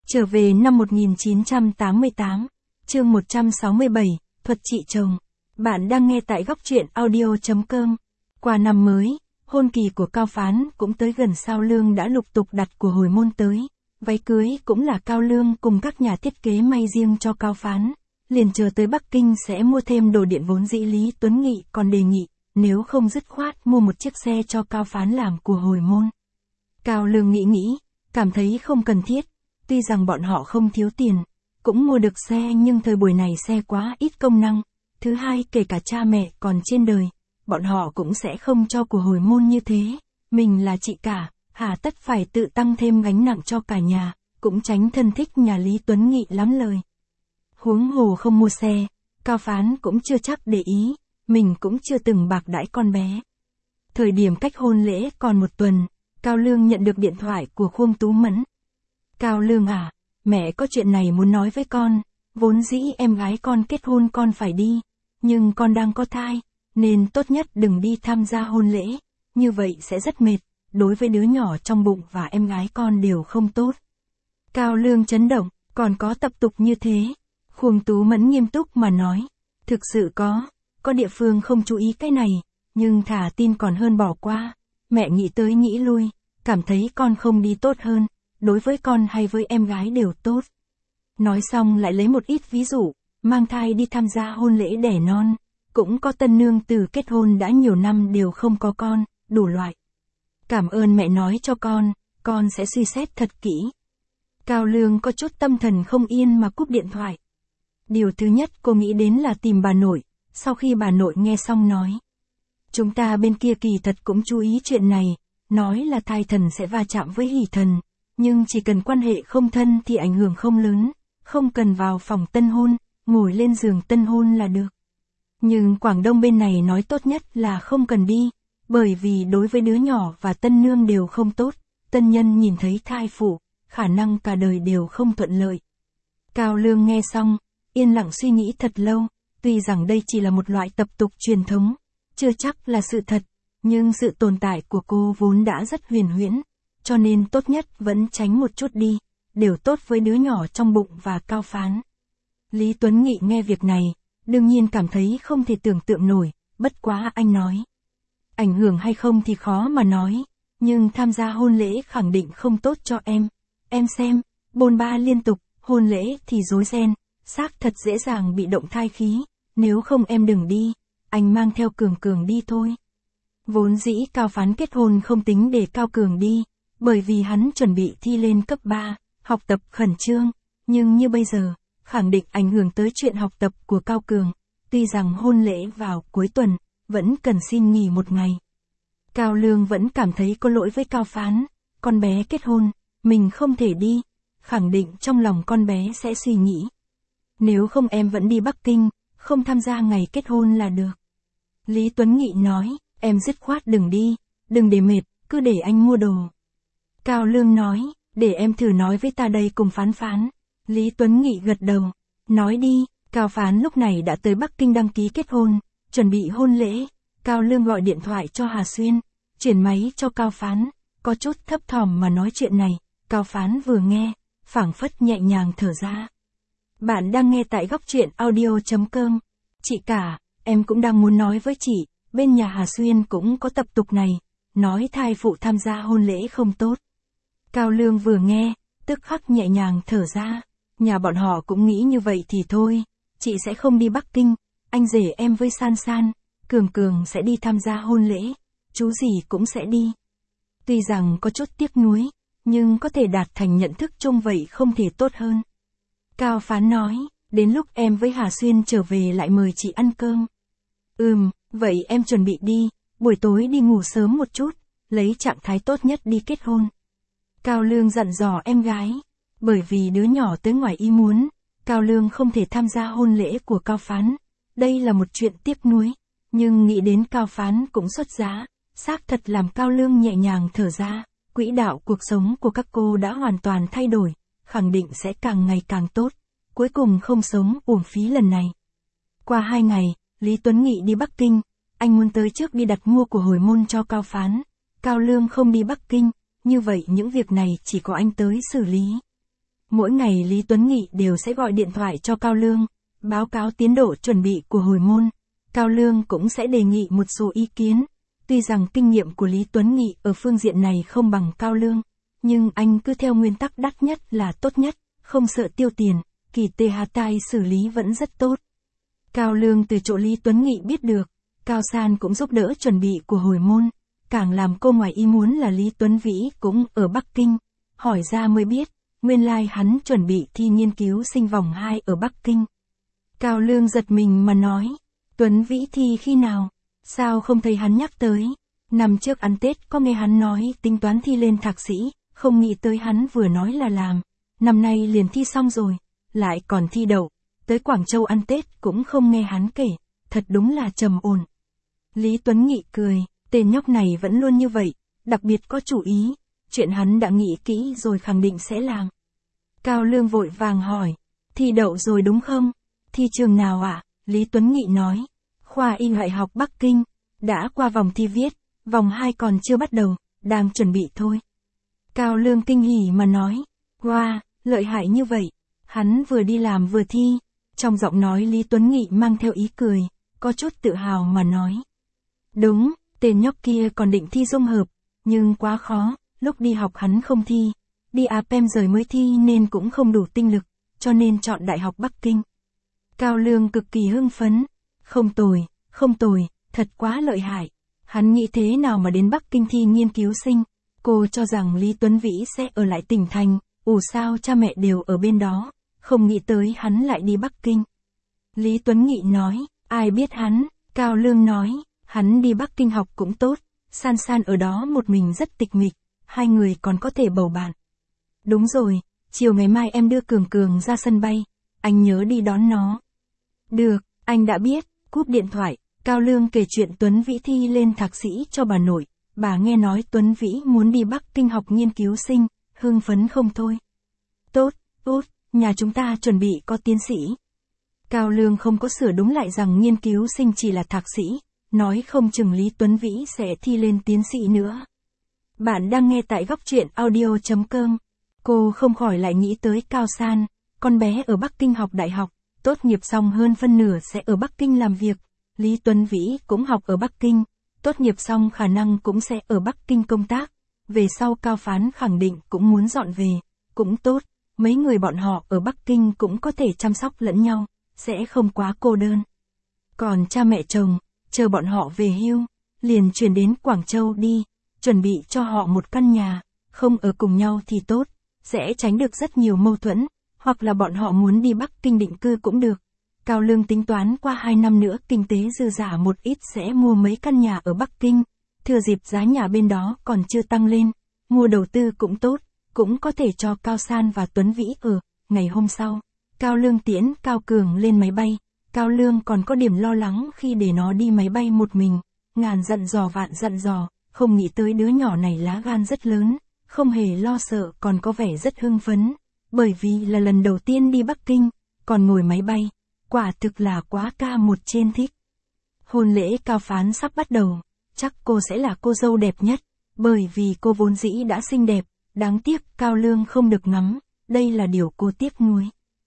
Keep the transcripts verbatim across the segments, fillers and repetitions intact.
Trở về năm một nghìn chín trăm tám mươi tám, chương một trăm sáu mươi bảy, thuật trị chồng. Bạn đang nghe tại góc truyện audio chấm com. Qua năm mới, hôn kỳ của Cao Phán cũng tới gần. Sao Lương đã lục tục đặt của hồi môn tới. Váy cưới cũng là Cao Lương cùng các nhà thiết kế may riêng cho Cao Phán. Liền chờ tới Bắc Kinh sẽ mua thêm đồ điện. Vốn dĩ Lý Tuấn Nghị còn đề nghị, nếu không dứt khoát mua một chiếc xe cho Cao Phán làm của hồi môn. Cao Lương nghĩ nghĩ, cảm thấy không cần thiết. Tuy rằng bọn họ không thiếu tiền, cũng mua được xe, nhưng thời buổi này xe quá ít công năng. Thứ hai, kể cả cha mẹ còn trên đời, bọn họ cũng sẽ không cho của hồi môn như thế. Mình là chị cả, hà tất phải tự tăng thêm gánh nặng cho cả nhà, cũng tránh thân thích nhà Lý Tuấn Nghị lắm lời. Huống hồ không mua xe, Cao Phán cũng chưa chắc để ý, mình cũng chưa từng bạc đãi con bé. Thời điểm cách hôn lễ còn một tuần, Cao Lương nhận được điện thoại của Khuông Tú Mẫn. Cao Lương à, mẹ có chuyện này muốn nói với con, vốn dĩ em gái con kết hôn con phải đi, nhưng con đang có thai, nên tốt nhất đừng đi tham gia hôn lễ, như vậy sẽ rất mệt, đối với đứa nhỏ trong bụng và em gái con đều không tốt. Cao Lương chấn động, còn có tập tục như thế? Khuông Tú Mẫn nghiêm túc mà nói, thực sự có, có địa phương không chú ý cái này, nhưng thả tin còn hơn bỏ qua. Mẹ nghĩ tới nghĩ lui, cảm thấy con không đi tốt hơn, đối với con hay với em gái đều tốt. Nói xong lại lấy một ít ví dụ, mang thai đi tham gia hôn lễ đẻ non, cũng có tân nương từ kết hôn đã nhiều năm đều không có con, đủ loại. Cảm ơn mẹ nói cho con, con sẽ suy xét thật kỹ. Cao Lương có chút tâm thần không yên mà cúp điện thoại. Điều thứ nhất cô nghĩ đến là tìm bà nội, sau khi bà nội nghe xong nói. Chúng ta bên kia kỳ thật cũng chú ý chuyện này, nói là thai thần sẽ va chạm với hỷ thần, nhưng chỉ cần quan hệ không thân thì ảnh hưởng không lớn, không cần vào phòng tân hôn, ngồi lên giường tân hôn là được. Nhưng Quảng Đông bên này nói tốt nhất là không cần đi, bởi vì đối với đứa nhỏ và tân nương đều không tốt, tân nhân nhìn thấy thai phụ, khả năng cả đời đều không thuận lợi. Cao Lương nghe xong, yên lặng suy nghĩ thật lâu, tuy rằng đây chỉ là một loại tập tục truyền thống, chưa chắc là sự thật, nhưng sự tồn tại của cô vốn đã rất huyền huyễn, cho nên tốt nhất vẫn tránh một chút đi, đều tốt với đứa nhỏ trong bụng và Cao Phán. Lý Tuấn Nghị nghe việc này, đương nhiên cảm thấy không thể tưởng tượng nổi, bất quá anh nói. Ảnh hưởng hay không thì khó mà nói, nhưng tham gia hôn lễ khẳng định không tốt cho em. Em xem, bôn ba liên tục, hôn lễ thì rối ren, xác thật dễ dàng bị động thai khí, nếu không em đừng đi, anh mang theo Cường Cường đi thôi. Vốn dĩ Cao Phán kết hôn không tính để Cao Cường đi, bởi vì hắn chuẩn bị thi lên cấp ba, học tập khẩn trương, nhưng như bây giờ, khẳng định ảnh hưởng tới chuyện học tập của Cao Cường, tuy rằng hôn lễ vào cuối tuần, vẫn cần xin nghỉ một ngày. Cao Lương vẫn cảm thấy có lỗi với Cao Phán, con bé kết hôn, mình không thể đi, khẳng định trong lòng con bé sẽ suy nghĩ. Nếu không em vẫn đi Bắc Kinh, không tham gia ngày kết hôn là được. Lý Tuấn Nghị nói, em dứt khoát đừng đi, đừng để mệt, cứ để anh mua đồ. Cao Lương nói, để em thử nói với ta đây cùng Phán Phán. Lý Tuấn Nghị gật đầu, nói đi. Cao Phán lúc này đã tới Bắc Kinh đăng ký kết hôn, chuẩn bị hôn lễ. Cao Lương gọi điện thoại cho Hà Xuyên, chuyển máy cho Cao Phán, có chút thấp thỏm mà nói chuyện này. Cao Phán vừa nghe, phảng phất nhẹ nhàng thở ra. Bạn đang nghe tại góc truyện audio chấm com. Chị cả, em cũng đang muốn nói với chị, bên nhà Hà Xuyên cũng có tập tục này, nói thai phụ tham gia hôn lễ không tốt. Cao Lương vừa nghe, tức khắc nhẹ nhàng thở ra, nhà bọn họ cũng nghĩ như vậy thì thôi, chị sẽ không đi Bắc Kinh, anh rể em với San San, Cường Cường sẽ đi tham gia hôn lễ, chú gì cũng sẽ đi. Tuy rằng có chút tiếc nuối, nhưng có thể đạt thành nhận thức chung vậy không thể tốt hơn. Cao Phán nói, đến lúc em với Hà Xuyên trở về lại mời chị ăn cơm. Ừm, vậy em chuẩn bị đi, buổi tối đi ngủ sớm một chút, lấy trạng thái tốt nhất đi kết hôn. Cao Lương dặn dò em gái, bởi vì đứa nhỏ tới ngoài ý muốn, Cao Lương không thể tham gia hôn lễ của Cao Phán. Đây là một chuyện tiếc nuối, nhưng nghĩ đến Cao Phán cũng xuất giá, xác thật làm Cao Lương nhẹ nhàng thở ra, quỹ đạo cuộc sống của các cô đã hoàn toàn thay đổi, khẳng định sẽ càng ngày càng tốt, cuối cùng không sống uổng phí lần này. Qua hai ngày, Lý Tuấn Nghị đi Bắc Kinh, anh muốn tới trước đi đặt mua của hồi môn cho Cao Phán. Cao Lương không đi Bắc Kinh, như vậy những việc này chỉ có anh tới xử lý. Mỗi ngày Lý Tuấn Nghị đều sẽ gọi điện thoại cho Cao Lương, báo cáo tiến độ chuẩn bị của hồi môn. Cao Lương cũng sẽ đề nghị một số ý kiến. Tuy rằng kinh nghiệm của Lý Tuấn Nghị ở phương diện này không bằng Cao Lương, nhưng anh cứ theo nguyên tắc đắt nhất là tốt nhất, không sợ tiêu tiền, kỳ tê hà tai xử lý vẫn rất tốt. Cao Lương từ chỗ Lý Tuấn Nghị biết được, Cao San cũng giúp đỡ chuẩn bị của hồi môn, càng làm cô ngoài ý muốn là Lý Tuấn Vĩ cũng ở Bắc Kinh, hỏi ra mới biết, nguyên lai like hắn chuẩn bị thi nghiên cứu sinh vòng hai ở Bắc Kinh. Cao Lương giật mình mà nói, Tuấn Vĩ thi khi nào, sao không thấy hắn nhắc tới, năm trước ăn Tết có nghe hắn nói tính toán thi lên thạc sĩ, không nghĩ tới hắn vừa nói là làm, năm nay liền thi xong rồi, lại còn thi đậu, tới Quảng Châu ăn Tết cũng không nghe hắn kể, thật đúng là trầm ổn. Lý Tuấn Nghị cười, tên nhóc này vẫn luôn như vậy, đặc biệt có chủ ý, chuyện hắn đã nghĩ kỹ rồi khẳng định sẽ làm. Cao Lương vội vàng hỏi, thi đậu rồi đúng không? Thi trường nào ạ? À? Lý Tuấn Nghị nói, khoa y Đại học Bắc Kinh, đã qua vòng thi viết, vòng hai còn chưa bắt đầu, đang chuẩn bị thôi. Cao Lương kinh hỉ mà nói, wow, lợi hại như vậy, hắn vừa đi làm vừa thi, trong giọng nói Lý Tuấn Nghị mang theo ý cười, có chút tự hào mà nói. Đúng, tên nhóc kia còn định thi dung hợp, nhưng quá khó, lúc đi học hắn không thi, đi a pê e em rồi mới thi nên cũng không đủ tinh lực, cho nên chọn Đại học Bắc Kinh. Cao Lương cực kỳ hưng phấn, không tồi, không tồi, thật quá lợi hại, hắn nghĩ thế nào mà đến Bắc Kinh thi nghiên cứu sinh, cô cho rằng Lý Tuấn Vĩ sẽ ở lại tỉnh thành, ủ sao cha mẹ đều ở bên đó, không nghĩ tới hắn lại đi Bắc Kinh. Lý Tuấn Nghị nói, ai biết hắn, Cao Lương nói, hắn đi Bắc Kinh học cũng tốt, San San ở đó một mình rất tịch mịch, hai người còn có thể bầu bạn. Đúng rồi, chiều ngày mai em đưa Cường Cường ra sân bay, anh nhớ đi đón nó. Được, anh đã biết, cúp điện thoại, Cao Lương kể chuyện Tuấn Vĩ thi lên thạc sĩ cho bà nội, bà nghe nói Tuấn Vĩ muốn đi Bắc Kinh học nghiên cứu sinh, hưng phấn không thôi. Tốt, tốt, nhà chúng ta chuẩn bị có tiến sĩ. Cao Lương không có sửa đúng lại rằng nghiên cứu sinh chỉ là thạc sĩ, nói không chừng Lý Tuấn Vĩ sẽ thi lên tiến sĩ nữa. Bạn đang nghe tại góc truyện audio chấm com. Cô không khỏi lại nghĩ tới Cao San, con bé ở Bắc Kinh học đại học, tốt nghiệp xong hơn phân nửa sẽ ở Bắc Kinh làm việc. Lý Tuấn Vĩ cũng học ở Bắc Kinh, tốt nghiệp xong khả năng cũng sẽ ở Bắc Kinh công tác. Về sau Cao Phán khẳng định cũng muốn dọn về, cũng tốt, mấy người bọn họ ở Bắc Kinh cũng có thể chăm sóc lẫn nhau, sẽ không quá cô đơn. Còn cha mẹ chồng, chờ bọn họ về hưu, liền chuyển đến Quảng Châu đi, chuẩn bị cho họ một căn nhà, không ở cùng nhau thì tốt, sẽ tránh được rất nhiều mâu thuẫn, hoặc là bọn họ muốn đi Bắc Kinh định cư cũng được. Cao Lương tính toán qua hai năm nữa kinh tế dư giả một ít sẽ mua mấy căn nhà ở Bắc Kinh, thừa dịp giá nhà bên đó còn chưa tăng lên, mua đầu tư cũng tốt, cũng có thể cho Cao San và Tuấn Vĩ ở. Ngày hôm sau, Cao Lương tiễn Cao Cường lên máy bay, Cao Lương còn có điểm lo lắng khi để nó đi máy bay một mình, ngàn dặn dò vạn dặn dò, không nghĩ tới đứa nhỏ này lá gan rất lớn, không hề lo sợ còn có vẻ rất hưng phấn, bởi vì là lần đầu tiên đi Bắc Kinh, còn ngồi máy bay, quả thực là quá ca một trên thích. Hôn lễ Cao Phán sắp bắt đầu, chắc cô sẽ là cô dâu đẹp nhất, bởi vì cô vốn dĩ đã xinh đẹp, đáng tiếc Cao Lương không được ngắm, đây là điều cô tiếc nuối.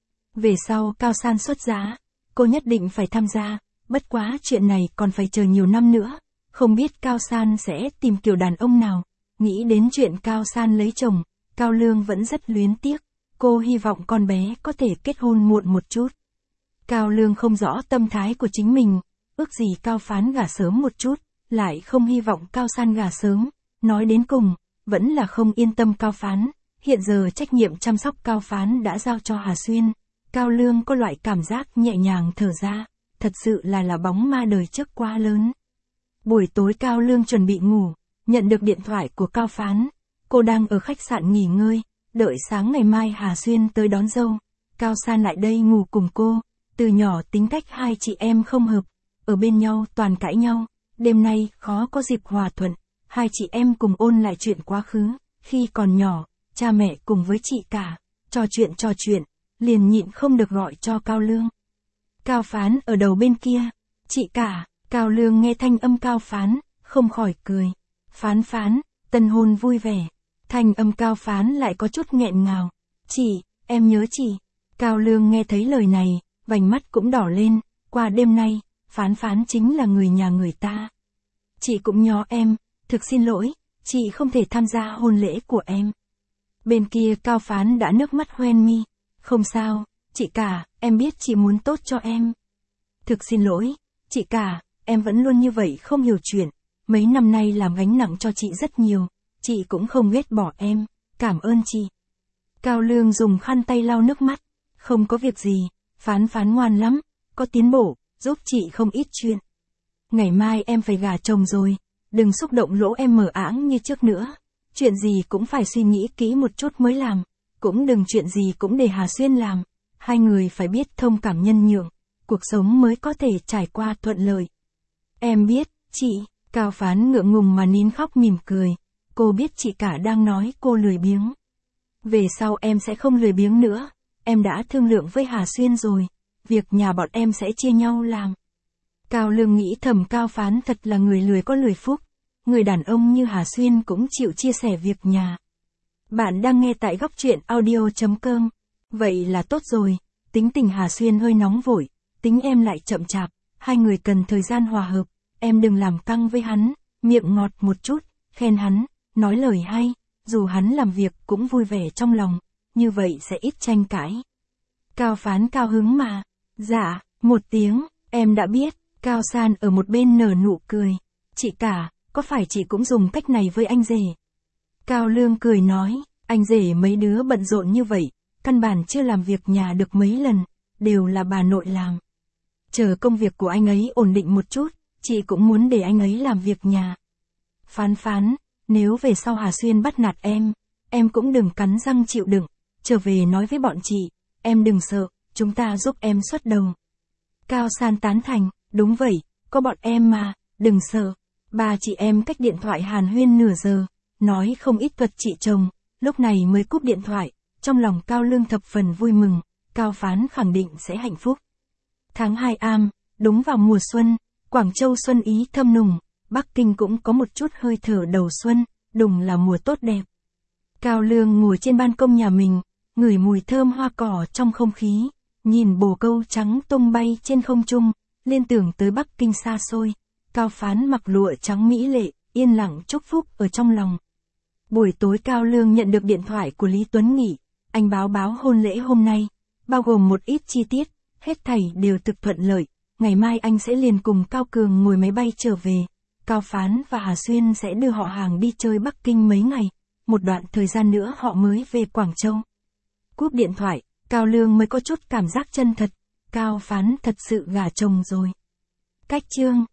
Về sau Cao San xuất giá, cô nhất định phải tham gia, bất quá chuyện này còn phải chờ nhiều năm nữa, không biết Cao San sẽ tìm kiểu đàn ông nào. Nghĩ đến chuyện Cao San lấy chồng, Cao Lương vẫn rất luyến tiếc, cô hy vọng con bé có thể kết hôn muộn một chút. Cao Lương không rõ tâm thái của chính mình, ước gì Cao Phán gả sớm một chút, lại không hy vọng Cao San gả sớm, nói đến cùng, vẫn là không yên tâm Cao Phán, hiện giờ trách nhiệm chăm sóc Cao Phán đã giao cho Hà Xuyên. Cao Lương có loại cảm giác nhẹ nhàng thở ra, thật sự là là bóng ma đời trước quá lớn. Buổi tối Cao Lương chuẩn bị ngủ, nhận được điện thoại của Cao Phán, cô đang ở khách sạn nghỉ ngơi, đợi sáng ngày mai Hà Xuyên tới đón dâu. Cao San lại đây ngủ cùng cô, từ nhỏ tính cách hai chị em không hợp, ở bên nhau toàn cãi nhau, đêm nay khó có dịp hòa thuận, hai chị em cùng ôn lại chuyện quá khứ, khi còn nhỏ, cha mẹ cùng với chị cả, trò chuyện trò chuyện, liền nhịn không được gọi cho Cao Lương. Cao Phán ở đầu bên kia, chị cả, Cao Lương nghe thanh âm Cao Phán, không khỏi cười. Phán Phán, tân hôn vui vẻ, thanh âm Cao Phán lại có chút nghẹn ngào. Chị, em nhớ chị. Cao Lương nghe thấy lời này, vành mắt cũng đỏ lên, qua đêm nay, Phán Phán chính là người nhà người ta. Chị cũng nhớ em, thực xin lỗi, chị không thể tham gia hôn lễ của em. Bên kia Cao Phán đã nước mắt hoen mi. Không sao, chị cả, em biết chị muốn tốt cho em. Thực xin lỗi, chị cả, em vẫn luôn như vậy không hiểu chuyện. Mấy năm nay làm gánh nặng cho chị rất nhiều, chị cũng không ghét bỏ em, cảm ơn chị. Cao Lương dùng khăn tay lau nước mắt. Không có việc gì, Phán Phán ngoan lắm, có tiến bộ, giúp chị không ít chuyện. Ngày mai em phải gả chồng rồi, đừng xúc động lỗ em mờ áng như trước nữa. Chuyện gì cũng phải suy nghĩ kỹ một chút mới làm, cũng đừng chuyện gì cũng để Hà Xuyên làm. Hai người phải biết thông cảm nhân nhượng, cuộc sống mới có thể trải qua thuận lợi. Em biết, chị. Cao Phán ngượng ngùng mà nín khóc mỉm cười. Cô biết chị cả đang nói cô lười biếng. Về sau em sẽ không lười biếng nữa. Em đã thương lượng với Hà Xuyên rồi. Việc nhà bọn em sẽ chia nhau làm. Cao Lương nghĩ thầm Cao Phán thật là người lười có lười phúc. Người đàn ông như Hà Xuyên cũng chịu chia sẻ việc nhà. Bạn đang nghe tại góc truyện audio chấm com. Vậy là tốt rồi. Tính tình Hà Xuyên hơi nóng vội. Tính em lại chậm chạp. Hai người cần thời gian hòa hợp. Em đừng làm căng với hắn. Miệng ngọt một chút. Khen hắn. Nói lời hay. Dù hắn làm việc cũng vui vẻ trong lòng. Như vậy sẽ ít tranh cãi. Cao Phán cao hứng mà. Dạ, một tiếng. Em đã biết. Cao San ở một bên nở nụ cười. Chị cả, có phải chị cũng dùng cách này với anh rể? Cao Lương cười nói, anh rể mấy đứa bận rộn như vậy, căn bản chưa làm việc nhà được mấy lần, đều là bà nội làm. Chờ công việc của anh ấy ổn định một chút, chị cũng muốn để anh ấy làm việc nhà. Phán Phán, nếu về sau Hà Xuyên bắt nạt em, em cũng đừng cắn răng chịu đựng, trở về nói với bọn chị, em đừng sợ, chúng ta giúp em xuất đầu. Cao San tán thành, đúng vậy, có bọn em mà, đừng sợ. Ba chị em cách điện thoại hàn huyên nửa giờ, nói không ít thuật chị chồng, lúc này mới cúp điện thoại, trong lòng Cao Lương thập phần vui mừng, Cao Phán khẳng định sẽ hạnh phúc. Tháng hai am, đúng vào mùa xuân, Quảng Châu xuân ý thâm nùng, Bắc Kinh cũng có một chút hơi thở đầu xuân, đùng là mùa tốt đẹp. Cao Lương ngồi trên ban công nhà mình, ngửi mùi thơm hoa cỏ trong không khí, nhìn bồ câu trắng tung bay trên không trung, liên tưởng tới Bắc Kinh xa xôi. Cao Phán mặc lụa trắng mỹ lệ, yên lặng chúc phúc ở trong lòng. Buổi tối Cao Lương nhận được điện thoại của Lý Tuấn Nghị, anh báo báo hôn lễ hôm nay, bao gồm một ít chi tiết, hết thảy đều thực thuận lợi, ngày mai anh sẽ liền cùng Cao Cường ngồi máy bay trở về, Cao Phán và Hà Xuyên sẽ đưa họ hàng đi chơi Bắc Kinh mấy ngày, một đoạn thời gian nữa họ mới về Quảng Châu. Cúp điện thoại, Cao Lương mới có chút cảm giác chân thật, Cao Phán thật sự gả chồng rồi. Cách chương